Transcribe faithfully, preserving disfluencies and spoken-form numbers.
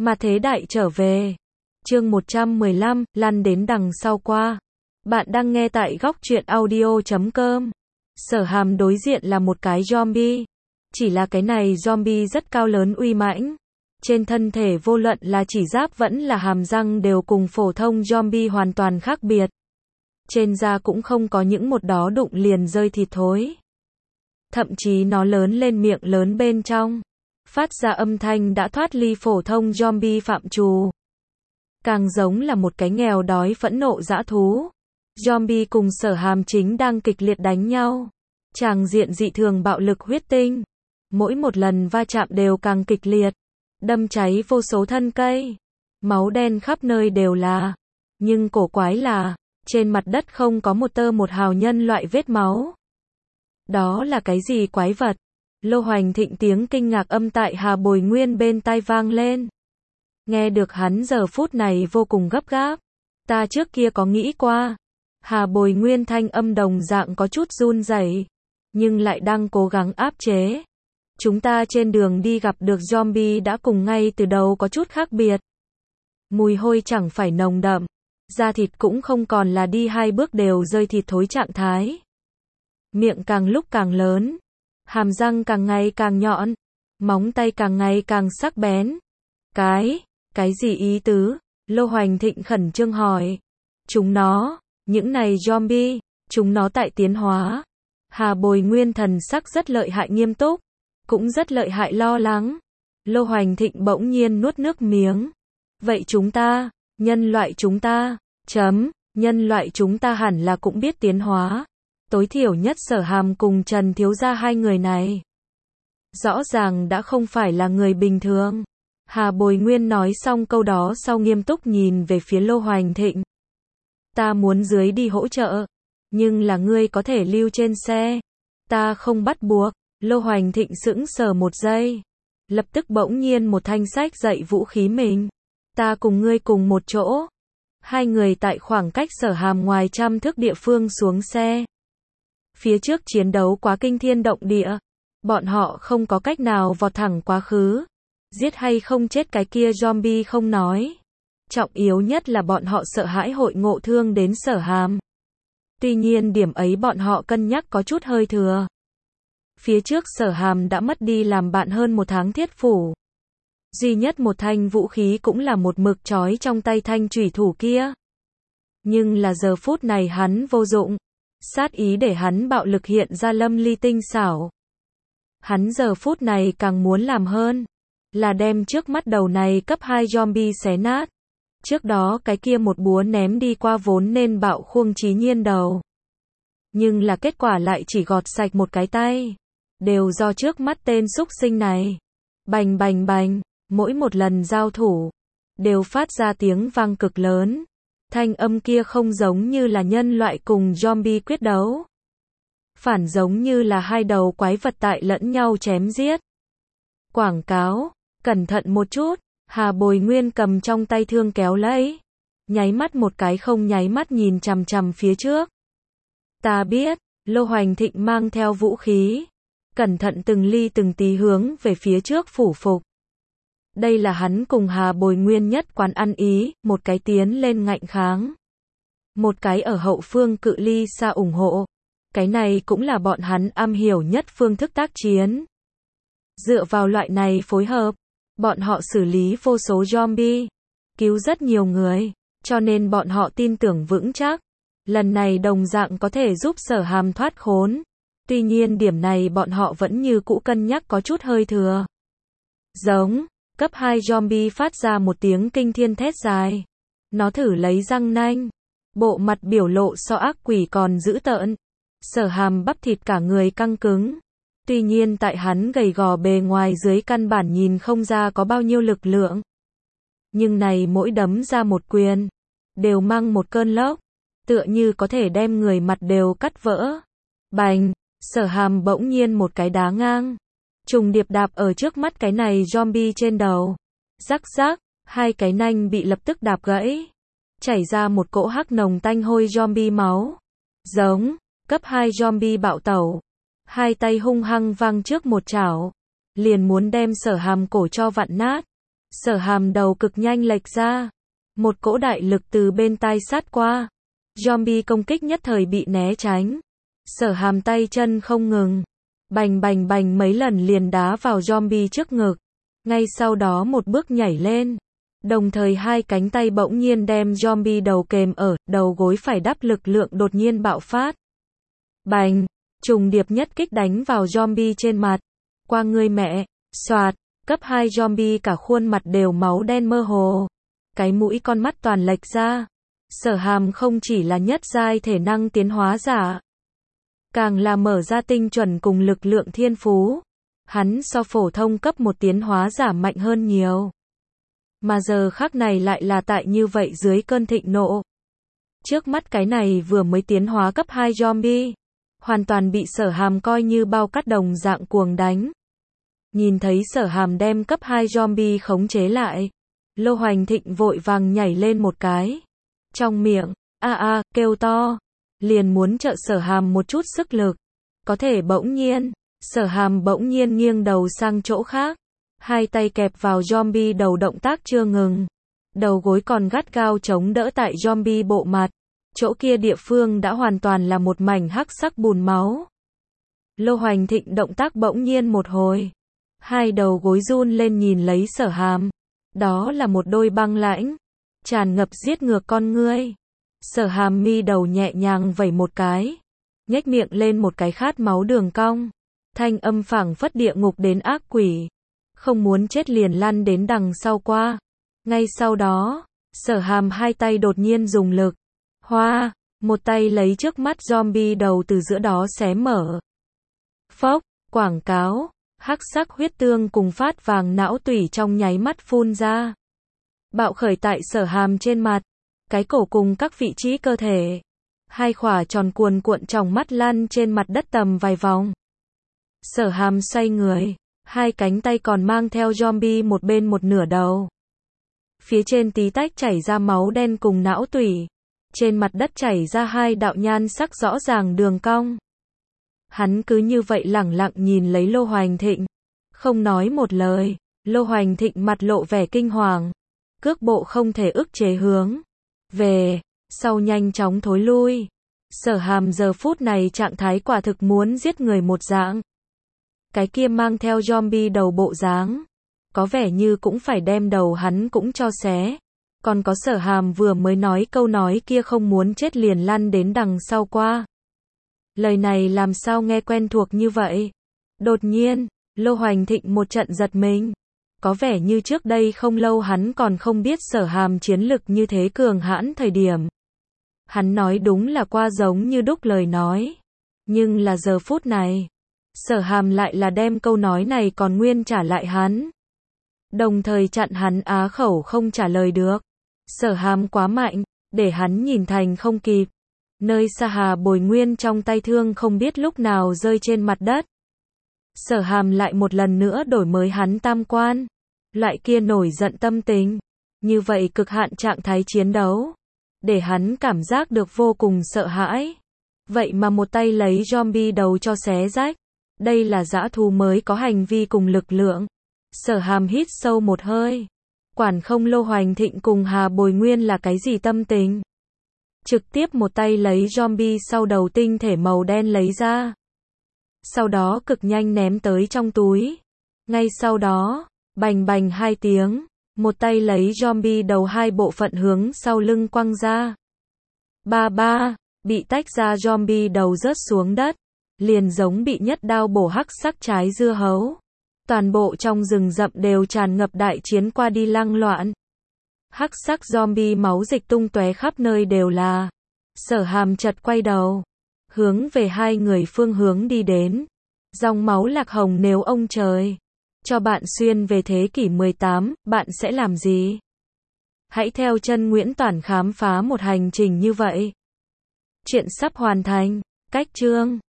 Mà thế đại trở về. Chương một trăm mười lăm, lăn đến đằng sau qua. Bạn đang nghe tại góc truyện audio chấm com. Sở Hàm đối diện là một cái zombie. Chỉ là cái này zombie rất cao lớn uy mãnh. Trên thân thể vô luận là chỉ giáp vẫn là hàm răng đều cùng phổ thông zombie hoàn toàn khác biệt. Trên da cũng không có những một đó đụng liền rơi thịt thối. Thậm chí nó lớn lên miệng lớn bên trong. Phát ra âm thanh đã thoát ly phổ thông zombie phạm trù. Càng giống là một cái nghèo đói phẫn nộ dã thú. Zombie cùng Sở Hàm chính đang kịch liệt đánh nhau. Tràng diện dị thường bạo lực huyết tinh. Mỗi một lần va chạm đều càng kịch liệt. Đâm cháy vô số thân cây. Máu đen khắp nơi đều là. Nhưng cổ quái là, trên mặt đất không có một tơ một hào nhân loại vết máu. Đó là cái gì quái vật? Lô Hoành Thịnh tiếng kinh ngạc âm tại Hà Bồi Nguyên bên tai vang lên. Nghe được hắn giờ phút này vô cùng gấp gáp. Ta trước kia có nghĩ qua. Hà Bồi Nguyên thanh âm đồng dạng có chút run rẩy, nhưng lại đang cố gắng áp chế. Chúng ta trên đường đi gặp được zombie đã cùng ngay từ đầu có chút khác biệt. Mùi hôi chẳng phải nồng đậm, da thịt cũng không còn là đi hai bước đều rơi thịt thối trạng thái. Miệng càng lúc càng lớn, hàm răng càng ngày càng nhọn, móng tay càng ngày càng sắc bén. Cái, cái gì ý tứ? Lô Hoành Thịnh khẩn trương hỏi. Chúng nó, những này zombie, chúng nó tại tiến hóa. Hà Bồi Nguyên thần sắc rất lợi hại nghiêm túc, cũng rất lợi hại lo lắng. Lô Hoành Thịnh bỗng nhiên nuốt nước miếng. Vậy chúng ta, nhân loại chúng ta, chấm, nhân loại chúng ta hẳn là cũng biết tiến hóa. Tối thiểu nhất Sở Hàm cùng Trần Thiếu Gia hai người này. Rõ ràng đã không phải là người bình thường. Hà Bồi Nguyên nói xong câu đó sau nghiêm túc nhìn về phía Lô Hoành Thịnh. Ta muốn dưới đi hỗ trợ, nhưng là ngươi có thể lưu trên xe. Ta không bắt buộc. Lô Hoành Thịnh sững sờ một giây. Lập tức bỗng nhiên một thanh sách dậy vũ khí mình. Ta cùng ngươi cùng một chỗ. Hai người tại khoảng cách Sở Hàm ngoài trăm thước địa phương xuống xe. Phía trước chiến đấu quá kinh thiên động địa. Bọn họ không có cách nào vọt thẳng quá khứ. Giết hay không chết cái kia zombie không nói. Trọng yếu nhất là bọn họ sợ hãi hội ngộ thương đến Sở Hàm. Tuy nhiên điểm ấy bọn họ cân nhắc có chút hơi thừa. Phía trước Sở Hàm đã mất đi làm bạn hơn một tháng thiết phủ. Duy nhất một thanh vũ khí cũng là một mực trói trong tay thanh chủy thủ kia. Nhưng là giờ phút này hắn vô dụng. Sát ý để hắn bạo lực hiện ra lâm ly tinh xảo. Hắn giờ phút này càng muốn làm hơn. Là đem trước mắt đầu này cấp hai zombie xé nát. Trước đó cái kia một búa ném đi qua vốn nên bạo khuông Chí Nhiên đầu. Nhưng là kết quả lại chỉ gọt sạch một cái tay. Đều do trước mắt tên xúc sinh này. Bành bành bành, mỗi một lần giao thủ, đều phát ra tiếng vang cực lớn. Thanh âm kia không giống như là nhân loại cùng zombie quyết đấu. Phản giống như là hai đầu quái vật tại lẫn nhau chém giết. Quảng cáo, cẩn thận một chút, Hà Bồi Nguyên cầm trong tay thương kéo lấy. Nháy mắt một cái không nháy mắt nhìn chằm chằm phía trước. Ta biết, Lô Hoành Thịnh mang theo vũ khí. Cẩn thận từng ly từng tí hướng về phía trước phủ phục. Đây là hắn cùng Hà Bồi Nguyên nhất quán ăn ý, một cái tiến lên ngạnh kháng. Một cái ở hậu phương cự ly xa ủng hộ. Cái này cũng là bọn hắn am hiểu nhất phương thức tác chiến. Dựa vào loại này phối hợp, bọn họ xử lý vô số zombie, cứu rất nhiều người, cho nên bọn họ tin tưởng vững chắc. Lần này đồng dạng có thể giúp Sở Hàm thoát khốn. Tuy nhiên điểm này bọn họ vẫn như cũ cân nhắc có chút hơi thừa. Giống, cấp hai zombie phát ra một tiếng kinh thiên thét dài. Nó thử lấy răng nanh. Bộ mặt biểu lộ so ác quỷ còn dữ tợn. Sở Hàm bắp thịt cả người căng cứng. Tuy nhiên tại hắn gầy gò bề ngoài dưới căn bản nhìn không ra có bao nhiêu lực lượng. Nhưng này mỗi đấm ra một quyền, đều mang một cơn lốc. Tựa như có thể đem người mặt đều cắt vỡ. Bành! Sở Hàm bỗng nhiên một cái đá ngang. Trùng điệp đạp ở trước mắt cái này zombie trên đầu. Rắc rắc, hai cái nanh bị lập tức đạp gãy. Chảy ra một cỗ hắc nồng tanh hôi zombie máu. Giống, cấp hai zombie bạo tẩu. Hai tay hung hăng văng trước một chảo. Liền muốn đem Sở Hàm cổ cho vặn nát. Sở Hàm đầu cực nhanh lệch ra. Một cỗ đại lực từ bên tai sát qua. Zombie công kích nhất thời bị né tránh. Sở Hàm tay chân không ngừng. Bành bành bành mấy lần liền đá vào zombie trước ngực. Ngay sau đó một bước nhảy lên. Đồng thời hai cánh tay bỗng nhiên đem zombie đầu kềm ở, đầu gối phải đắp lực lượng đột nhiên bạo phát. Bành, trùng điệp nhất kích đánh vào zombie trên mặt. Qua người mẹ, xoạt, cấp hai zombie cả khuôn mặt đều máu đen mơ hồ. Cái mũi con mắt toàn lệch ra. Sở Hàm không chỉ là nhất giai thể năng tiến hóa giả, càng là mở ra tinh chuẩn cùng lực lượng thiên phú. Hắn so phổ thông cấp một tiến hóa giả mạnh hơn nhiều. Mà giờ khắc này lại là tại như vậy dưới cơn thịnh nộ. Trước mắt cái này vừa mới tiến hóa cấp hai zombie, hoàn toàn bị Sở Hàm coi như bao cát đồng dạng cuồng đánh. Nhìn thấy Sở Hàm đem cấp hai zombie khống chế lại, Lô Hoành Thịnh vội vàng nhảy lên một cái. Trong miệng, a a, kêu to, liền muốn trợ Sở Hàm một chút sức lực. Có thể bỗng nhiên, Sở Hàm bỗng nhiên nghiêng đầu sang chỗ khác. Hai tay kẹp vào zombie đầu động tác chưa ngừng. Đầu gối còn gắt gao chống đỡ tại zombie bộ mặt. Chỗ kia địa phương đã hoàn toàn là một mảnh hắc sắc bùn máu. Lô Hoành Thịnh động tác bỗng nhiên một hồi. Hai đầu gối run lên nhìn lấy Sở Hàm. Đó là một đôi băng lãnh, tràn ngập giết ngược con ngươi. Sở Hàm mi đầu nhẹ nhàng vẩy một cái. Nhếch miệng lên một cái khát máu đường cong. Thanh âm phảng phất địa ngục đến ác quỷ. Không muốn chết liền lăn đến đằng sau qua. Ngay sau đó, Sở Hàm hai tay đột nhiên dùng lực. Hoa, một tay lấy trước mắt zombie đầu từ giữa đó xé mở. Phốc, quảng cáo, hắc sắc huyết tương cùng phát vàng não tủy trong nháy mắt phun ra. Bạo khởi tại Sở Hàm trên mặt, cái cổ cùng các vị trí cơ thể. Hai khỏa tròn cuồn cuộn trong mắt lăn trên mặt đất tầm vài vòng. Sở Hàm xoay người. Hai cánh tay còn mang theo zombie một bên một nửa đầu. Phía trên tí tách chảy ra máu đen cùng não tủy. Trên mặt đất chảy ra hai đạo nhan sắc rõ ràng đường cong. Hắn cứ như vậy lẳng lặng nhìn lấy Lô Hoành Thịnh. Không nói một lời. Lô Hoành Thịnh mặt lộ vẻ kinh hoàng. Cước bộ không thể ức chế hướng về sau nhanh chóng thối lui. Sở Hàm giờ phút này trạng thái quả thực muốn giết người một dạng. Cái kia mang theo zombie đầu bộ dáng, có vẻ như cũng phải đem đầu hắn cũng cho xé. Còn có Sở Hàm vừa mới nói câu nói kia không muốn chết liền lăn đến đằng sau qua. Lời này làm sao nghe quen thuộc như vậy? Đột nhiên, Lô Hoành Thịnh một trận giật mình. Có vẻ như trước đây không lâu hắn còn không biết Sở Hàm chiến lực như thế cường hãn thời điểm. Hắn nói đúng là qua giống như đúc lời nói. Nhưng là giờ phút này, Sở Hàm lại là đem câu nói này còn nguyên trả lại hắn. Đồng thời chặn hắn á khẩu không trả lời được. Sở Hàm quá mạnh, để hắn nhìn thành không kịp. Nơi xa Hà Bồi Nguyên trong tay thương không biết lúc nào rơi trên mặt đất. Sở Hàm lại một lần nữa đổi mới hắn tam quan. Loại kia nổi giận tâm tình. Như vậy cực hạn trạng thái chiến đấu. Để hắn cảm giác được vô cùng sợ hãi. Vậy mà một tay lấy zombie đầu cho xé rách. Đây là dã thú mới có hành vi cùng lực lượng. Sở Hàm hít sâu một hơi. Quản không Lô Hoành Thịnh cùng Hà Bồi Nguyên là cái gì tâm tình. Trực tiếp một tay lấy zombie sau đầu tinh thể màu đen lấy ra. Sau đó cực nhanh ném tới trong túi. Ngay sau đó, bành bành hai tiếng, một tay lấy zombie đầu hai bộ phận hướng sau lưng quăng ra. Ba ba, bị tách ra zombie đầu rớt xuống đất. Liền giống bị nhất đao bổ hắc sắc trái dưa hấu. Toàn bộ trong rừng rậm đều tràn ngập đại chiến qua đi lăng loạn. Hắc sắc zombie máu dịch tung tóe khắp nơi đều là. Sở Hàm chợt quay đầu, hướng về hai người phương hướng đi đến. Dòng máu lạc hồng nếu ông trời cho bạn xuyên về thế kỷ mười tám, bạn sẽ làm gì? Hãy theo chân Nguyễn Toản khám phá một hành trình như vậy. Chuyện sắp hoàn thành. Cách chương